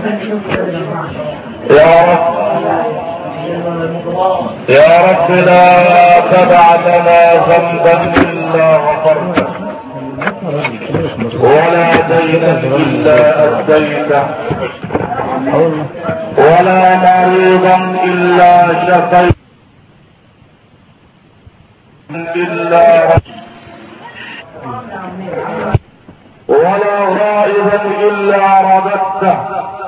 يا رب لا تدع لنا ذنبا الا غفرته ولا دينا الا اديته ولا مريضا الا شفيته ولا غائبا الا رددته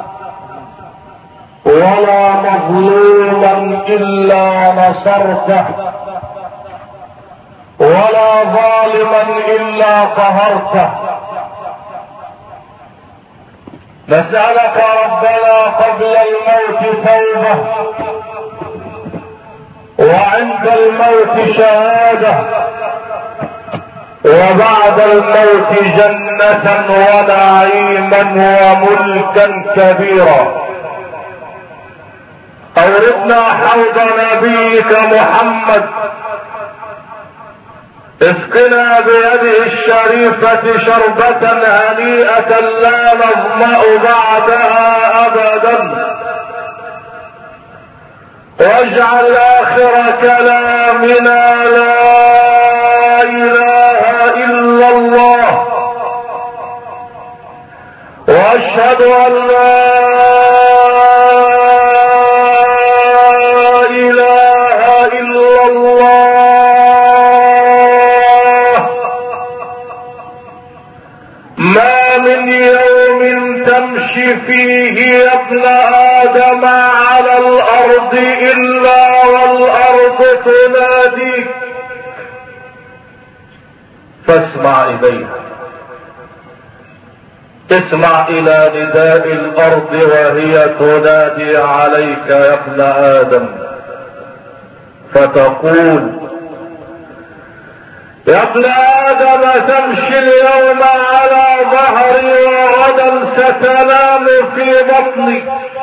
ولا مظلوما الا نصرته ولا ظالما الا قهرته. نسألك ربنا قبل الموت توبة وعند الموت شهادة وبعد الموت جنة ونعيما وملكا كبيرا. أوردنا حوض نبيك محمد، اسقنا بيده الشريفة شربة هنيئة لا نظمأ بعدها أبدا، واجعل آخر كلامنا لا إله إلا الله، واشهد أن لا فيه يا ابن آدم على الأرض إلا والأرض تناديك، فاسمع إليها، اسمع إلى نداء الأرض وهي تنادي عليك يا ابن آدم، فتقول يا ابن آدم تمشي اليوم على ظهري وغدا ستنام في بطني.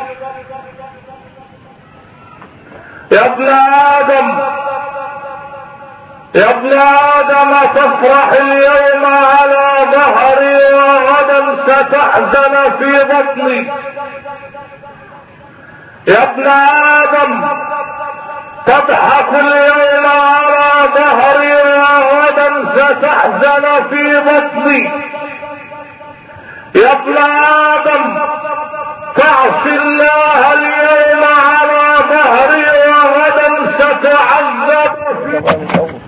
يا ابن آدم يا ابن آدم تفرح اليوم على ظهري وغدا ستحزن في بطني. يا ابن آدم تضحك اليوم على ظهري وغدا ستحزن في بطني. يا ابن آدم تعصي الله اليوم على ظهري وغدا ستعذب في بطني.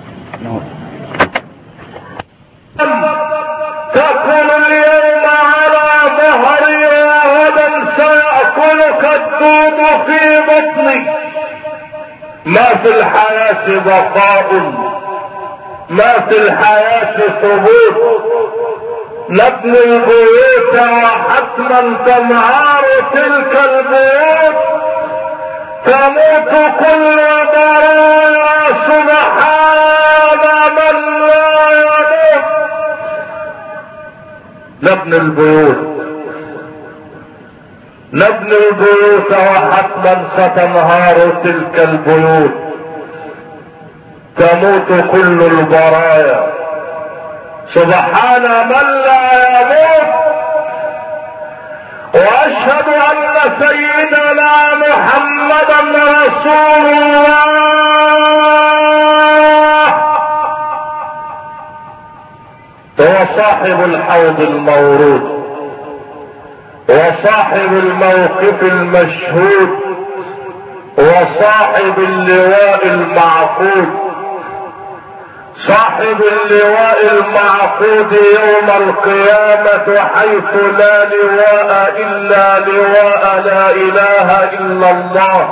تأكل اليوم على ظهري وغدا سيأكلك الدود في بطني. ما في الحياة بقاء، ما في الحياة ثبوت. نبني البيوت وحتما تنهار تلك البيوت، تموت كل ضرايا سبحان من لا يموت. نبني البيوت نبني البيوت وحتما ستنهار تلك البيوت، تموت كل البرايا سبحان من لا يموت. واشهد ان سيدنا محمدا رسول الله. هو صاحب الحوض المورود وصاحب الموقف المشهود وصاحب اللواء المعقود، صاحب اللواء المعقود يوم القيامة حيث لا لواء إلا لواء لا إله إلا الله،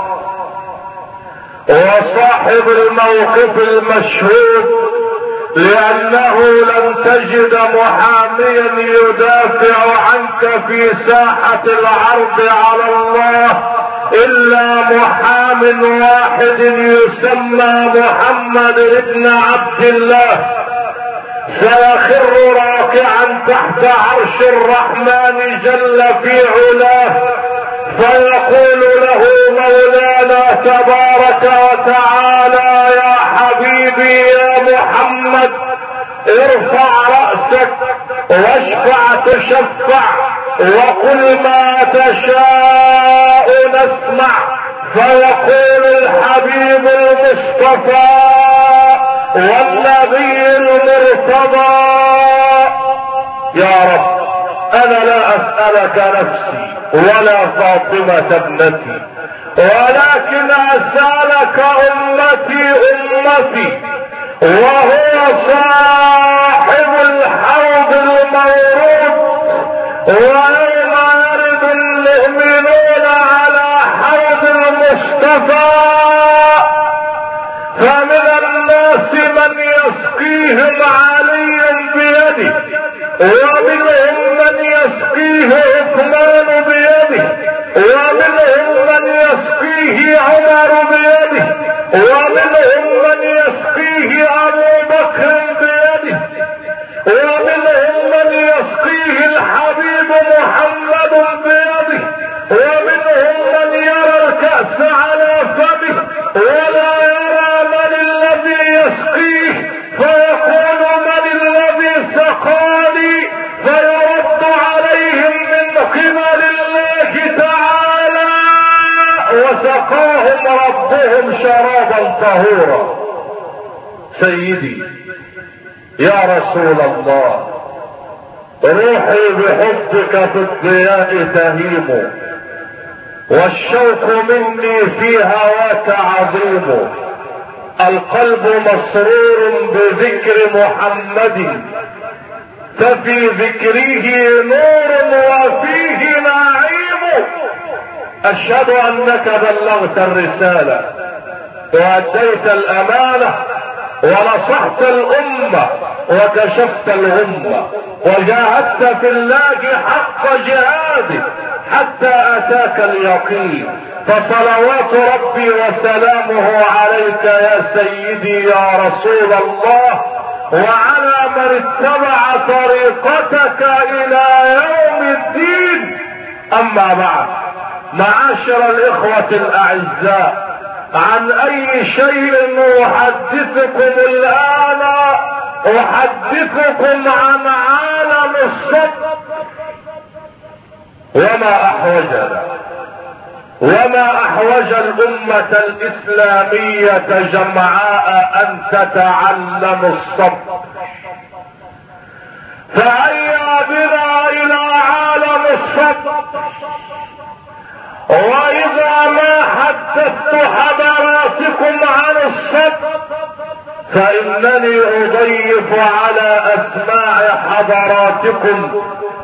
وصاحب الموقف المشهود لأنه لن تجد محاميا يدافع عنك في ساحة العرض على الله إلا محام واحد يسمى محمد بن عبد الله، سيخر راكعا تحت عرش الرحمن جل في علاه، فيقول له مولانا تبارك وتعالى يا حبيبي يا محمد ارفع رأسك واشفع تشفع، وقل ما تشاء نسمع. فيقول الحبيب المصطفى والنبي المرتضى: يا رب انا لا اسألك نفسي ولا فاطمة ابنتي، ولكن اسألك امتي وهو صاحب الحوض المورود، ويوم يرد المؤمنون على حوض المصطفى فمن الناس من يسقيهم علي بيده، ومنهم من يسقيه عثمان بيده، ومنهم من يسقيه عمر بيده، ومنهم من يسقيه ابو بكر بيده، ومنهم من يسقيه الحبيب محمد بيده، ومنهم من يرى الكأس على فمه ولا يرى من الذي يسقيه، فيقول من الذي سقاني، فيرد عليهم من قبل الله تعالى: وسقاهم ربهم شرابا طهورا. سيدي يا رسول الله، روحي بحبك في الضياء تهيم، والشوق مني في هواك عظيم، القلب مسرور بذكر محمد، ففي ذكره نور وفيه نعيم. اشهد انك بلغت الرسالة واديت الامانة ونصحت الامة وكشفت الغمة وجاهدت في الله حق جهاده حتى اتاك اليقين، فصلوات ربي وسلامه عليك يا سيدي يا رسول الله، وعلى من اتبع طريقتك الى يوم الدين. اما بعد، معاشر الاخوة الاعزاء، عن اي شيء احدثكم الان؟ احدثكم عن عالم الصدق، وما احوج الامة الاسلامية جمعاء ان تتعلم الصبر. فهيا بنا الى عالم الصبر. واذا ما حدثت حضراتكم عن الصبر فانني اضيف على اسماع حضراتكم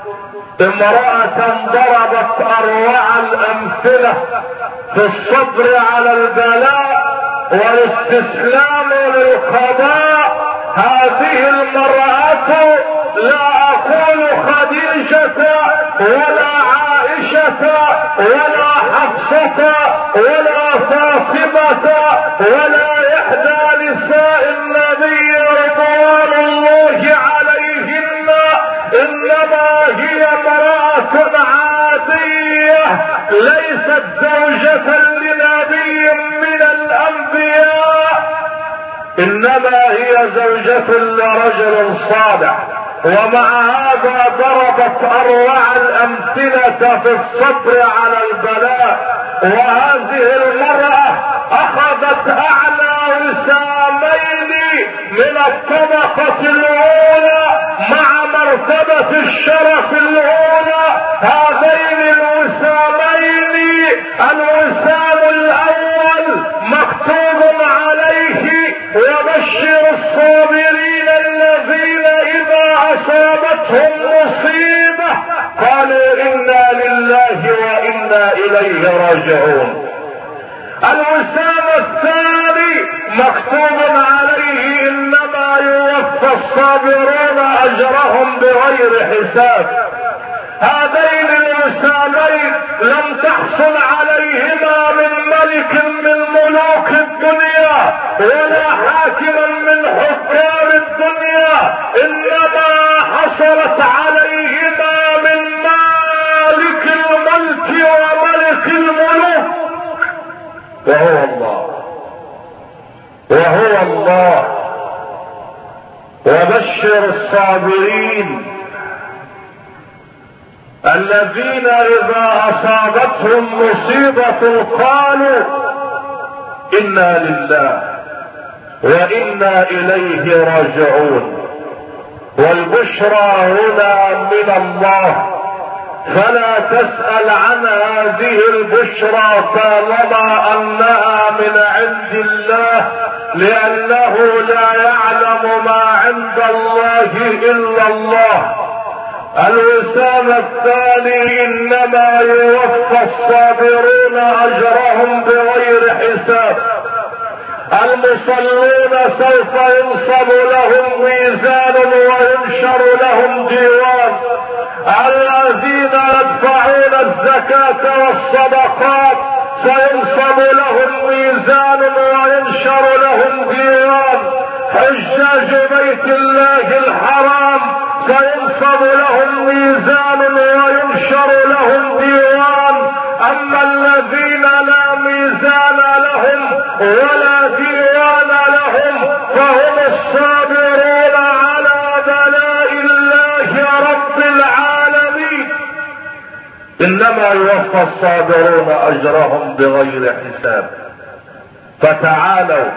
امرأة ضربت اروع الامثلة في الصبر على البلاء والاستسلام للقضاء. هذه المرأة لا اقول خديجة ولا عائشة ولا حفصة ولا فاطمة ولا احدى نساء النبي رضوان الله عليهن، انما هي امرأة عادية ليست زوجة لنبي من الانبياء، انما هي زوجة لرجل صالح. ومع هذا ضربت اروع الامثلة في الصبر على البلاء. وهذه المرأة اخذت اعلى وسامين من الطبقة الاولى مع مرتبة الشرف الاولى. هذين الوسامين، الوسام الاول مكتوب عليه: وبشر الصابرين الذين اذا اصابتهم مصيبة قالوا انا لله وانا اليه راجعون. الوسام الثاني مكتوب عليه: انما يوفى الصابرون اجرهم بغير حساب. هذين الوسامين لم تحصل عليهما من ملك من ملوك الدنيا ولا حاكما من حكام الدنيا، انما حصلت عليهما من مالك الملك وملك الملوك وهو الله. وبشر الصابرين الذين اذا اصابتهم مصيبة قالوا انا لله وانا اليه راجعون، والبشرى هنا من الله، فلا تسأل عن هذه البشرى طالما انها من عند الله، لانه لا يعلم ما عند الله الا الله. الوسام الثاني انما يوفى الصابرون اجرهم بغير حساب. المصلون سوف ينصب لهم ميزان وينشر لهم ديوان. الذين يدفعون الزكاة والصدقات سينصب لهم ميزان وينشر لهم ديوان. حجاج بيت الله الحرام سينصب لهم ميزان وينشر لهم ديوان. اما الذين لا ميزان لهم ولا ديوان لهم فهم الصابرون على بلاء الله رب العالمين. انما يوفى الصابرون اجرهم بغير حساب. فتعالوا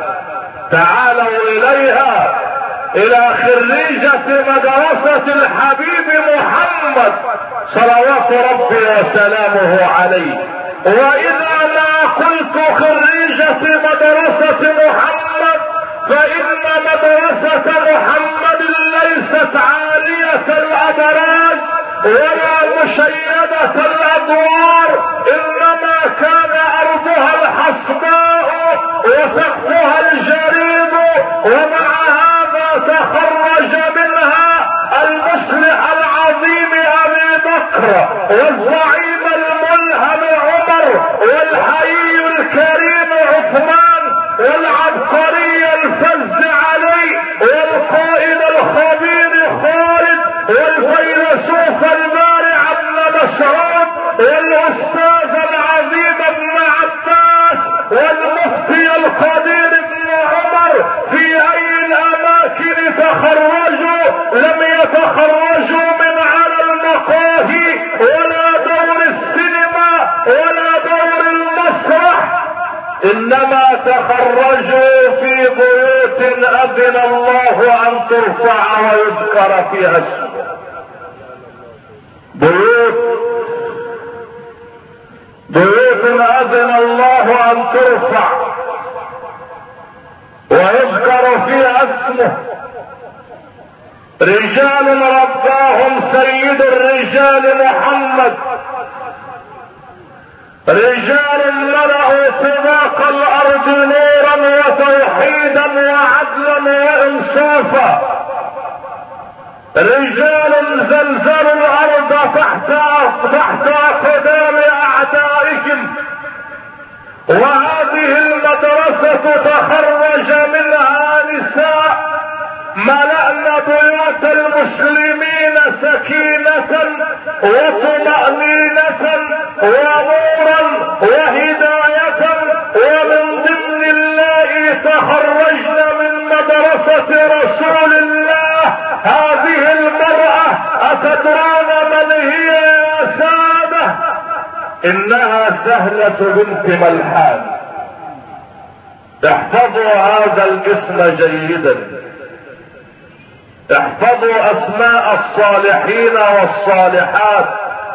اليها، الى خريجة مدرسة الحبيب محمد صلوات ربي وسلامه عليه. واذا ما قلت خريجة مدرسة محمد فان مدرسة محمد ليست عالية الادراج ولا مشيدة الادوار، انما كان ارضها الحصباء وسقفها الجريد، ومع هذا تخرج منها المصلح العظيم ابي بكر والزعيم الملهم عمر والحي الكريم عثمان والعبقري الفز علي والقائد الخبير خالد والفيلسوف البارع ابن مسعود والاستاذ العظيم ابن عباس والمفتي القدير ابن عمر. في اي الاماكن تخرجوا؟ لم يتخرجوا من على المقاهي ولا دور السينما ولا دور المسرح، انما تخرجوا في بيوت اذن الله ان ترفع ويذكر فيها اسمه. بيوت اذن الله ان ترفع ويذكر فيها اسمه. رجال رباهم سيد الرجال محمد، رجال ملأوا طباق الارض نورا وتوحيدا وعدلا وانصافا، رجال زلزلوا الارض تحت اقدام اعدائهم. وهذه المدرسة تخرج منها نساء ملأن بيوت المسلمين سكينة وطمأنينة ونورا وهداية. ومن ضمن الله تخرجن من مدرسة رسول الله هذه المرأة. أتدرون من هي يا سادة؟ إنها سهلة بنت ملحان. احفظوا هذا الاسم جيدا، احفظوا اسماء الصالحين والصالحات.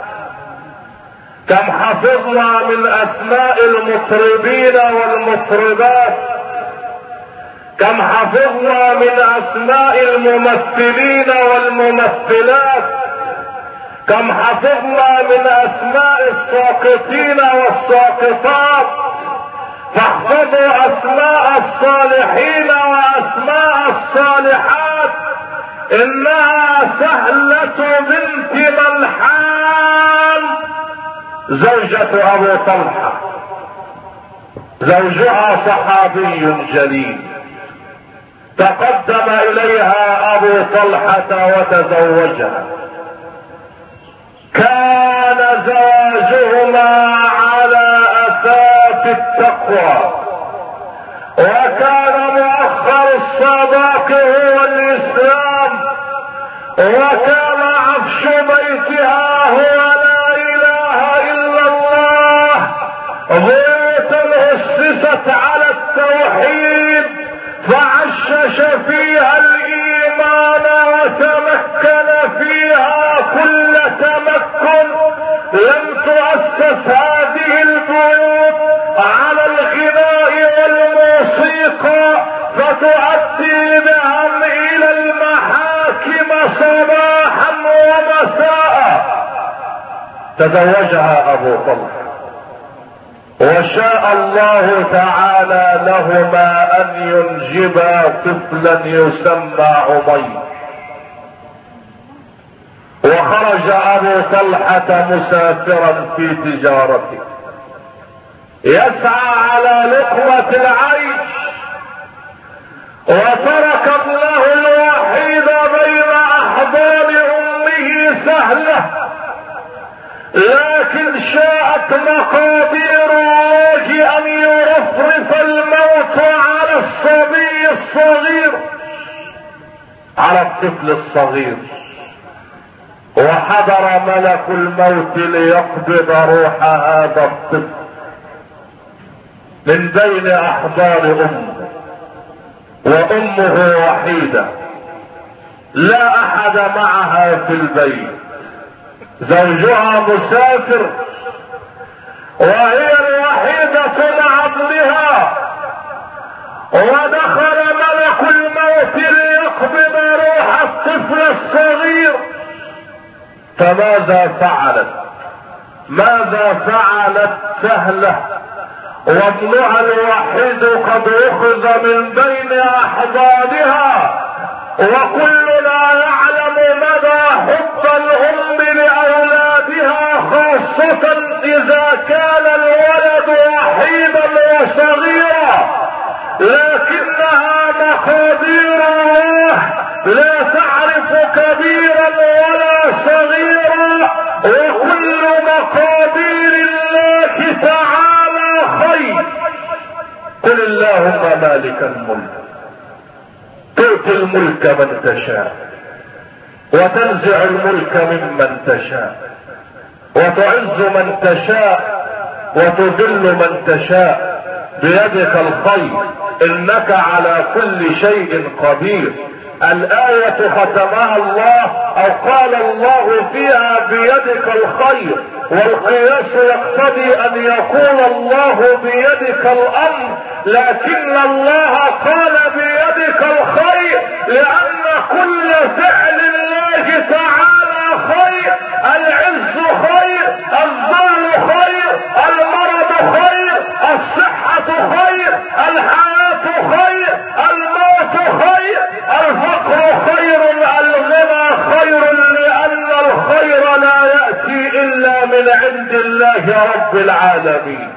كم حفظنا من اسماء المطربين والمطربات، كم حفظنا من اسماء الممثلين والممثلات، كم حفظنا من اسماء الساقطين والساقطات. فاحفظوا اسماء الصالحين واسماء الصالحات. انها سهلة بنت ملحان زوجة ابو طلحة، زوجها صحابي جليل. تقدم اليها ابو طلحة وتزوجها. كان زواجهما على اثاث التقوى، وكان مؤخر الصداق هو الاسلام، وكان عفش بيتها هو فيها الايمان وتمكن فيها كل تمكن، لم تؤسس هذه البيوت على الغناء والموسيقى فتؤدي بهم الى المحاكم صباحا ومساء. تزوجها ابو طلحه، وشاء الله تعالى لهما ان ينجبا طفلا يسمى عمير. وخرج ابو طلحة مسافرا في تجارته يسعى على لقمة العيش، وترك ابنه الوحيد بين احضان امه سهلة، لكن شاءت مقادير الله ان يرفرف الموت على الصبي الصغير، على الطفل الصغير. وحضر ملك الموت ليقبض روح هذا الطفل من بين احضان امه، وامه وحيدة لا احد معها في البيت، زوجها مسافر وهي الوحيدة مع ابنها. ودخل ملك الموت ليقبض روح الطفل الصغير. فماذا فعلت؟ ماذا فعلت سهلة وابنها الوحيد قد اخذ من بين احضانها؟ وكلنا يعلم مدى حب الام لاولادها، خاصة اذا كان الولد وحيدا وصغيرا، لكنها مقادير الله لا تعرف كبيرا ولا صغيرا، وكل مقادير الله تعالى خير. قل اللهم مالك الملك تؤتي الملك من تشاء وتنزع الملك ممن تشاء وتعز من تشاء وتذل من تشاء، بيدك الخير انك على كل شيء قدير. الآية ختمها الله او قال الله فيها بيدك الخير، والقياس يقتضي ان يقول الله بيدك الامر، لكن الله قال بيدك الخير لان كل فعل الله تعالى خير. العز خير، الذل خير، المرض خير، الصحة خير، الحياة خير، الموت خير، الفقر خير، الغنى خير، لان الخير لا يأتي الا من عند الله رب العالمين.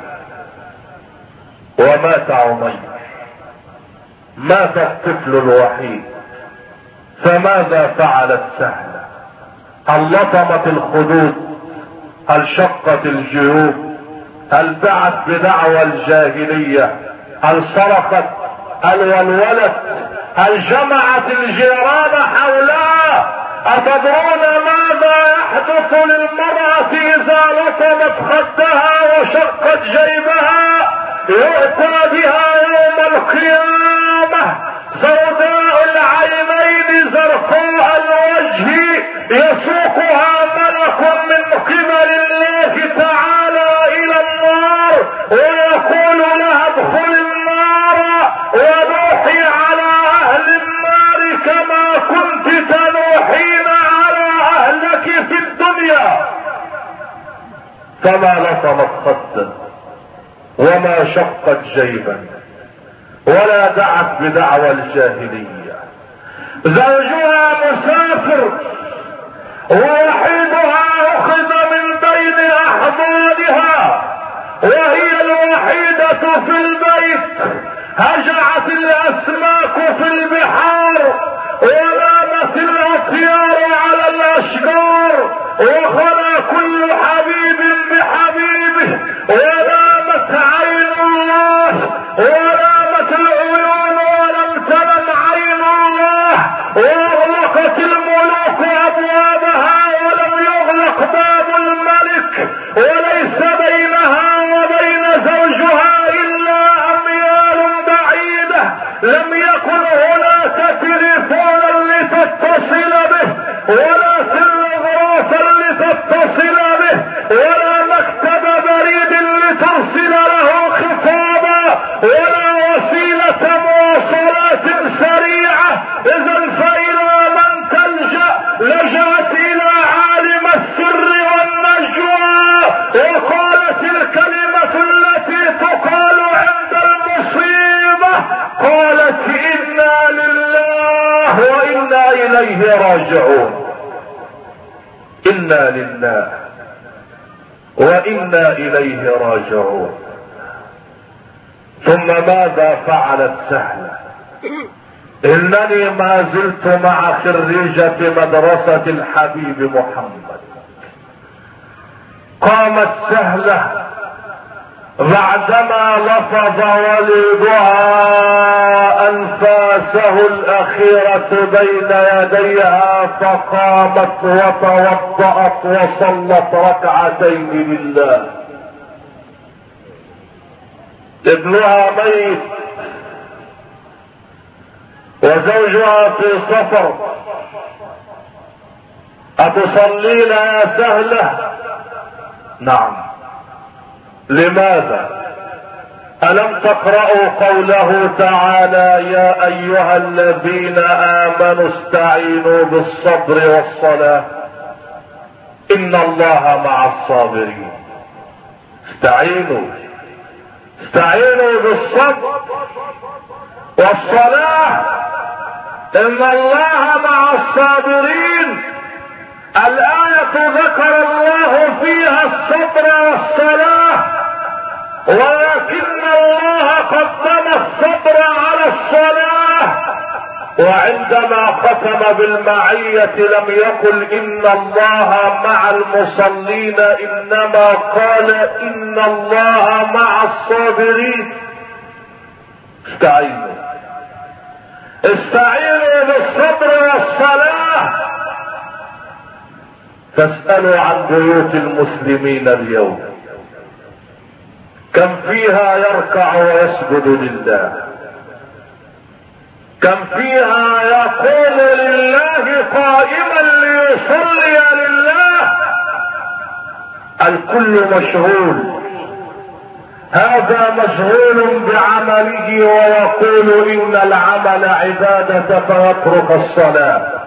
ومات عمير، مات الطفل الوحيد. فماذا فعلت سهلة؟ هل لطمت الخدود؟ هل شقت الجيوب؟ هل دعت بدعوى الجاهلية؟ هل صرخت؟ هل ولولت؟ هل جمعت الجيران حولها؟ أتدرون ماذا يحدث للمرأة إذا لطمت خدها وشقت جيبها؟ يؤتى بها يوم القيامة سوداء العينين زرقاء الوجه، يسوقها ملك من قبل الله تعالى الى النار ويقول لها ادخل النار ونوحي على اهل النار كما كنت تنوحين على اهلك في الدنيا. فما لطمت خدا وما شقت جيبا ولا دعت بدعوى الجاهلية. زوجها مسافر ووحيدها اخذ من بين احضانها وهي الوحيدة في البيت. هجعت الاسماك في البحار ونامت الاطيار على الاشجار وخلى كل حبيب بحبيبه ونامت عين الله ونامت العيون ولم تنم عين الله واغلقت الملوك ابوابها ولم يغلق باب الملك وليس بينها وبين زوجها الا اميال بعيدة. لم يكن هناك ولا مكتب بريد لترسل له خطابا، ولا وسيلة مواصلات سريعة. إذا فإلى من تلجأ؟ لجأت إلى عالم السر والنجوى، وقالت الكلمة التي تقال عند المصيبة، قالت إنا لله وإنا إليه راجعون. إنا لله وإنا إليه راجعون. ثم ماذا فعلت سهلة؟ إنني ما زلت مع خريجة مدرسة الحبيب محمد. قامت سهلة بعدما لفظ وليدها أنفاسه الأخيرة بين يديها، فقامت وتوضأت وصلت ركعتين لله. ابنها ميت وزوجها في سفر. أتصلين يا سهلة؟ نعم. لماذا؟ ألم تقرأوا قوله تعالى يا أيها الذين آمنوا استعينوا بالصبر والصلاة إن الله مع الصابرين. استعينوا بالصبر والصلاة إن الله مع الصابرين. الآية ذكر الله فيها الصبر والصلاة، ولكن الله قدم الصبر على الصلاة. وعندما ختم بالمعية لم يقل إن الله مع المصلين، إنما قال إن الله مع الصابرين. استعينوا بالصبر والصلاة. تسألوا عن بيوت المسلمين اليوم، كم فيها يركع ويسجد لله، كم فيها يقوم لله قائما ليصلي لله. الكل مشغول، هذا مشغول بعمله ويقول إن العمل عبادة فيترك الصلاة.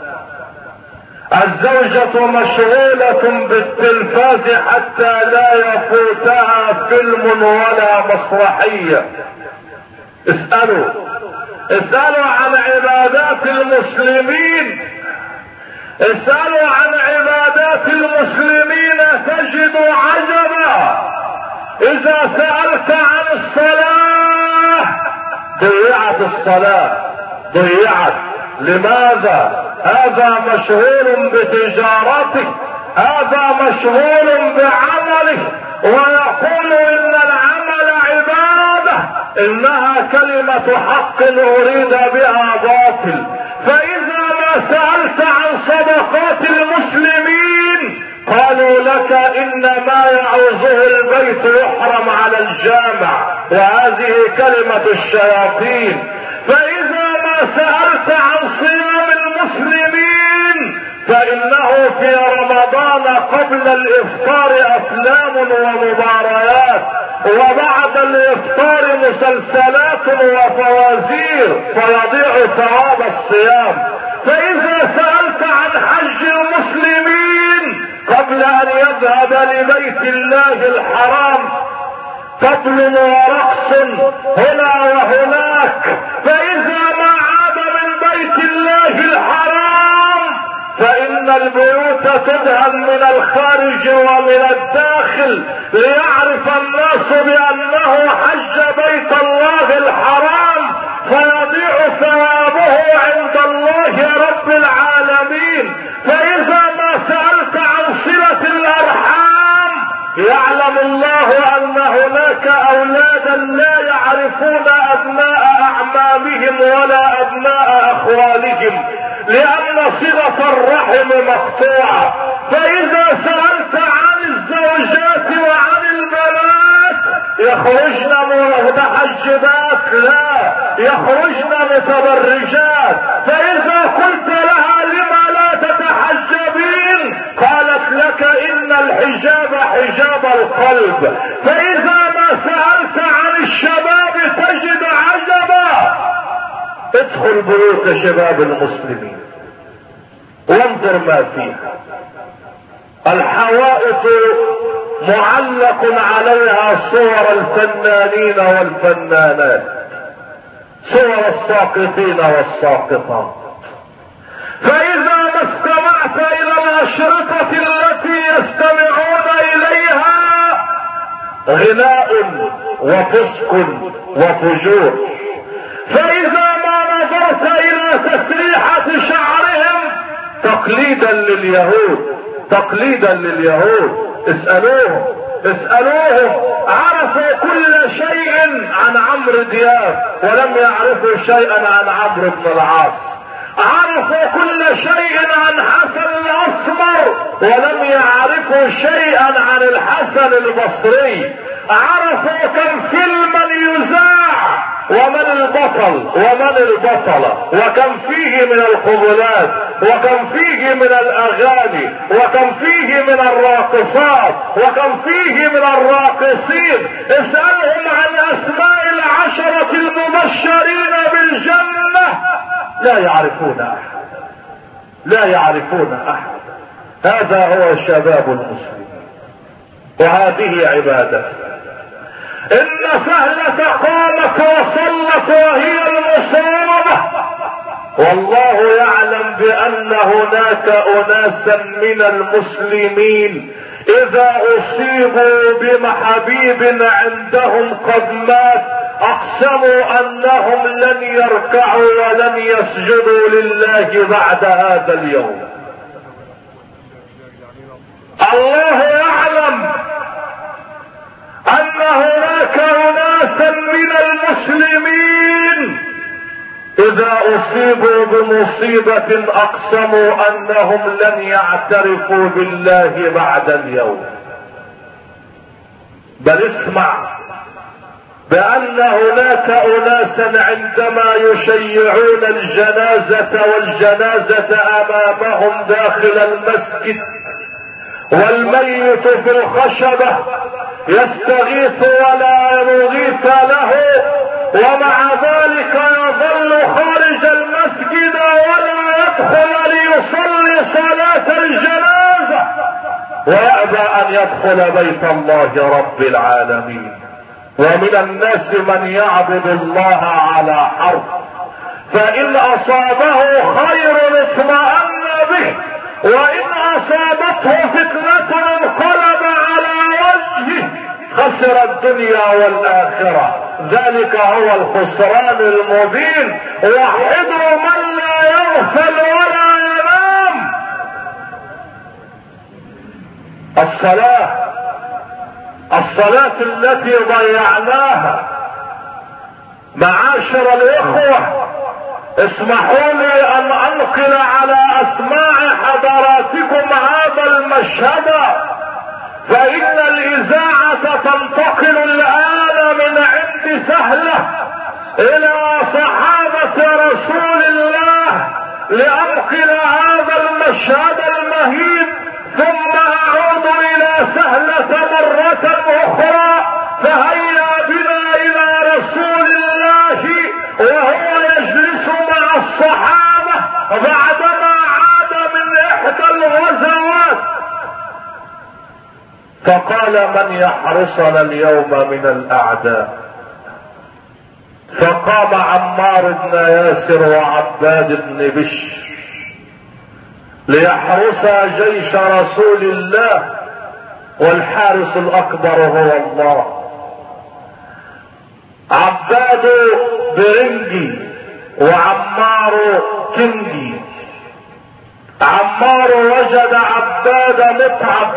الزوجة مشغولة بالتلفاز حتى لا يفوتها فيلم ولا مسرحية. اسألوا عن عبادات المسلمين، اسألوا عن عبادات المسلمين تجدوا عجبا. إذا سألت عن الصلاة ضيعت الصلاة، ضيعت. لماذا؟ هذا مشغول بتجارته، هذا مشغول بعمله، ويقول إن العمل عبادة، إنها كلمة حق أريد بها باطل. فإذا ما سألت عن صدقات المسلمين قالوا لك إن ما يعوزه البيت يحرم على الجامع، وهذه كلمة الشياطين. فإذا ما سألت عن صيام المسلمين فإنه في رمضان قبل الإفطار أفلام ومباريات، وبعد الإفطار مسلسلات وفوازير، فيضيع ثواب الصيام. فإذا سألت عن حج المسلمين قبل أن يذهب لبيت الله الحرام طبل ورقص هنا وهناك. فإذا ما عاد من بيت الله الحرام فإن البيوت تدهن من الخارج ومن الداخل ليعرف الناس بأنه حج بيت الله الحرام، فيضيع ثوابه عند الله رب العالمين. فإذا ما سألت عن صلة الأرحام يعلم الله أن هناك أولادا لا يعرفون أبناء أعمامهم ولا أبناء أخوالهم، لأن صلة الرحم مقطوعة. فإذا سألت عن الزوجات وعن البنات يخرجن متحجبات؟ لا، يخرجن متبرجات. فإذا قلت لها لما لا تتحجبين قالت قالت لك ان الحجاب حجاب القلب، فاذا ما سألت عن الشباب تجد عجبا. ادخل بيوت شباب المسلمين وانظر ما فيها. الحوائط معلق عليها صور الفنانين والفنانات، صور الساقطين والساقطات. فاذا ما استمعت الى الاشرطة التي يستمعون اليها غناء وفسق وفجور، فاذا ما نظرت الى تسريحة شعرهم تقليدا لليهود، تقليدا لليهود. اسألوهم عرفوا كل شيء عن عمرو دياب ولم يعرفوا شيئا عن عمرو بن العاص، عرفوا كل شيء عن حسن الاسمر ولم يعرفوا شيئا عن الحسن البصري، عرفوا كم فيلما يذاع ومن البطل ومن البطلة، وكم فيه من القبلات، وكم فيه من الاغاني، وكم فيه من الراقصات، وكم فيه من الراقصين. اسألهم عن اسماء العشرة المبشرين بالجنة، لا يعرفون احد، لا يعرفون احد. هذا هو شباب المسلمين وهذه عبادته. ان سهلة قامت وصلت وهي المصابة، والله يعلم بان هناك اناسا من المسلمين اذا اصيبوا بمحبيب عندهم قد مات اقسموا انهم لن يركعوا ولن يسجدوا لله بعد هذا اليوم. الله يعلم ان هناك اناسا من المسلمين اذا اصيبوا بمصيبة اقسموا انهم لن يعترفوا بالله بعد اليوم. بل اسمع بان هناك اناسا عندما يشيعون الجنازة والجنازة امامهم داخل المسجد والميت في الخشبة يستغيث ولا يغيث له، ومع ذلك يظل خارج المسجد ولا يدخل ليصلي صلاة الجنازة، ويأبى ان يدخل بيت الله رب العالمين. ومن الناس من يعبد الله على حرف، فإن أصابه خير اطمأن به، وإن أصابته فتنة انقلب على وجهه خسر الدنيا والآخرة. ذلك هو الخسران المبين. وحدوا من لا يغفل ولا ينام. الصلاة التي ضيعناها. معاشر الإخوة اسمحوا لي ان انقل على اسماع حضراتكم هذا المشهد، فان الاذاعة تنتقل الان من عند سهلة الى صحابة رسول الله لانقل هذا المشهد المهيب، ثم اعود الى سهلة مرة اخرى. فهيا بنا الى رسول الله وهو يجلس مع الصحابة بعدما عاد من احدى الغزوات، فقال من يحرسنا اليوم من الاعداء؟ فقام عمار بن ياسر وعباد بن بشر ليحرسا جيش رسول الله، والحارس الاكبر هو الله. عباد برنجي وعمار كندي. عمار وجد عباد متعب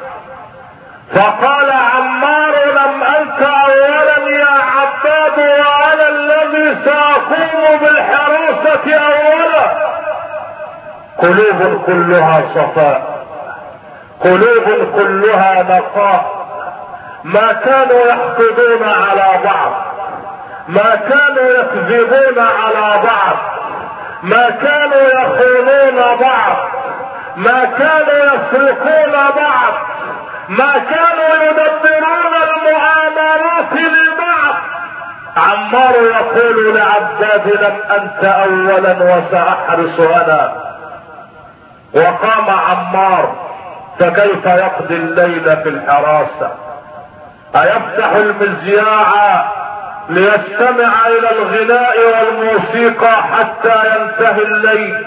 فقال عمار لم انت اولا يا عباد وانا الذي ساقوم بالحراسة اولا. قلوب كلها صفاء، قلوب كلها نقاء، ما كانوا يحقدون على بعض، ما كانوا يكذبون على بعض، ما كانوا يخونون بعض، ما كانوا يسرقون بعض، ما كانوا يدبرون المؤامرات لبعض. عمار يقول لعباد لم انت اولا وساحرص انا. وقام عمار، فكيف يقضي الليل في الحراسة؟ ايفتح المذياع ليستمع الى الغناء والموسيقى حتى ينتهي الليل؟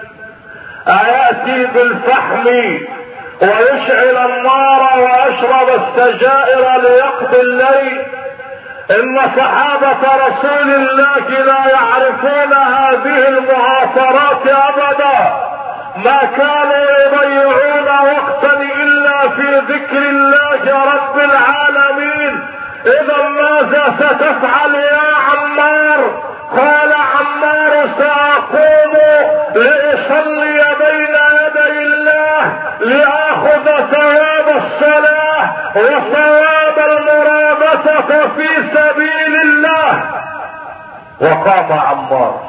اياتي بالفحم ويشعل النار ويشرب السجائر ليقضي الليل؟ ان صحابة رسول الله لا يعرفون هذه المعاصرات ابدا. ما كانوا يضيعون وقتا الا في ذكر الله رب العالمين. اذا ماذا ستفعل يا عمار؟ قال عمار ساقوم لاصلي بين يدي الله لاخذ ثواب الصلاة وثواب المرابطة في سبيل الله. وقام عمار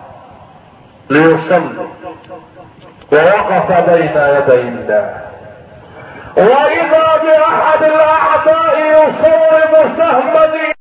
ليصلي ووقف بين يدي الله، واذا باحد الاعداء يصوب سهما